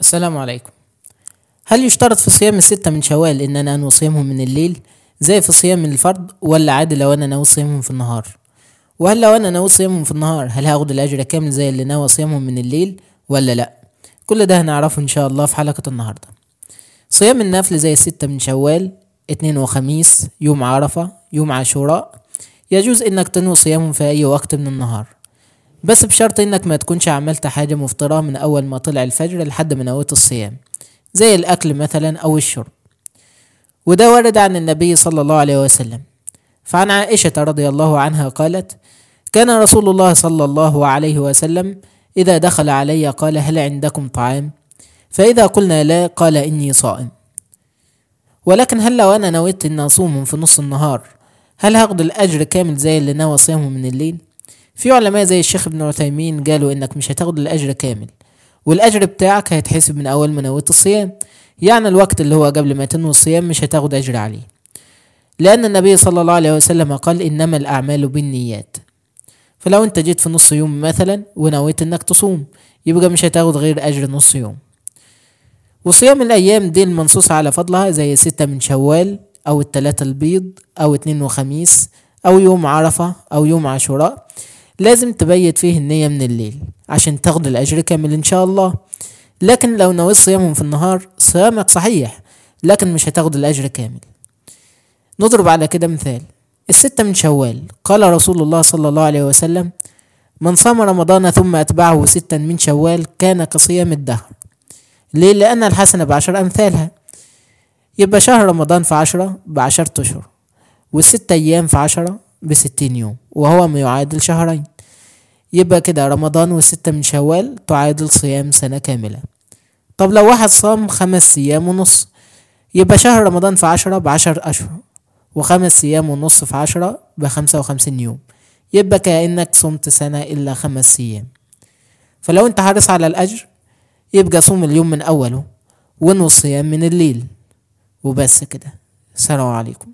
السلام عليكم. هل يشترط في صيام الستة من شوال ان انا انوي صيامهم من الليل زي في صيام الفرض، ولا عادي لو انا ناوي صيامهم في النهار؟ وهل لو انا ناوي صيامهم في النهار هل هاخد الاجر كامل زي اللي ناوي صيامهم من الليل ولا لا؟ كل ده هنعرفه ان شاء الله في حلقة النهاردة. صيام النفل زي الستة من شوال، اتنين وخميس، يوم عرفة، يوم عاشوراء، يجوز انك تنوي صيامهم في اي وقت من النهار، بس بشرط انك ما تكونش عملت حاجة مفطرة من اول ما طلع الفجر لحد ما نويت الصيام، زي الاكل مثلا او الشرب. وده ورد عن النبي صلى الله عليه وسلم. فعن عائشة رضي الله عنها قالت: كان رسول الله صلى الله عليه وسلم إذا دخل علي قال: هل عندكم طعام؟ فإذا قلنا لا قال: إني صائم. ولكن هل لو أنا نويت أن أصوم في نص النهار هل هاخد الأجر كامل زي اللي نوى صيامه من الليل؟ في علماء زي الشيخ ابن عثيمين قالوا إنك مش هتاخد الأجر كامل، والأجر بتاعك هيتحسب من أول ما نويت الصيام، يعني الوقت اللي هو قبل ما تنوي الصيام مش هتاخد أجر عليه، لأن النبي صلى الله عليه وسلم قال: إنما الأعمال بالنيات. فلو أنت جيت في نص يوم مثلا ونويت إنك تصوم يبقى مش هتاخد غير أجر نص يوم. وصيام الأيام دي المنصوص على فضلها زي ستة من شوال، أو التلاتة البيض، أو اتنين وخميس، أو يوم عرفة، أو يوم عاشوراء، لازم تبيت فيه النية من الليل عشان تاخد الأجر كامل إن شاء الله. لكن لو نويت صيامهم في النهار صيامك صحيح، لكن مش هتاخد الأجر كامل. نضرب على كده مثال: الستة من شوال، قال رسول الله صلى الله عليه وسلم: من صام رمضان ثم أتبعه ستا من شوال كان كصيام الدهر. ليه؟ لأن الحسنة بعشر أمثالها. يبقى شهر رمضان في 10 ب10 أشهر، والست أيام في 10 ب60 يوم، وهو ما يعادل شهرين. يبقى كده رمضان والستة من شوال تعادل صيام سنة كاملة. طب لو واحد صام 5 أيام ونص، يبقى شهر رمضان في 10 ب10 أشهر، و5 أيام ونص في 10 ب55 يوم، يبقى كأنك صمت سنة إلا 5 أيام. فلو أنت حريص على الأجر يبقى صوم اليوم من أوله وانوي الصيام من الليل، وبس كده. السلام عليكم.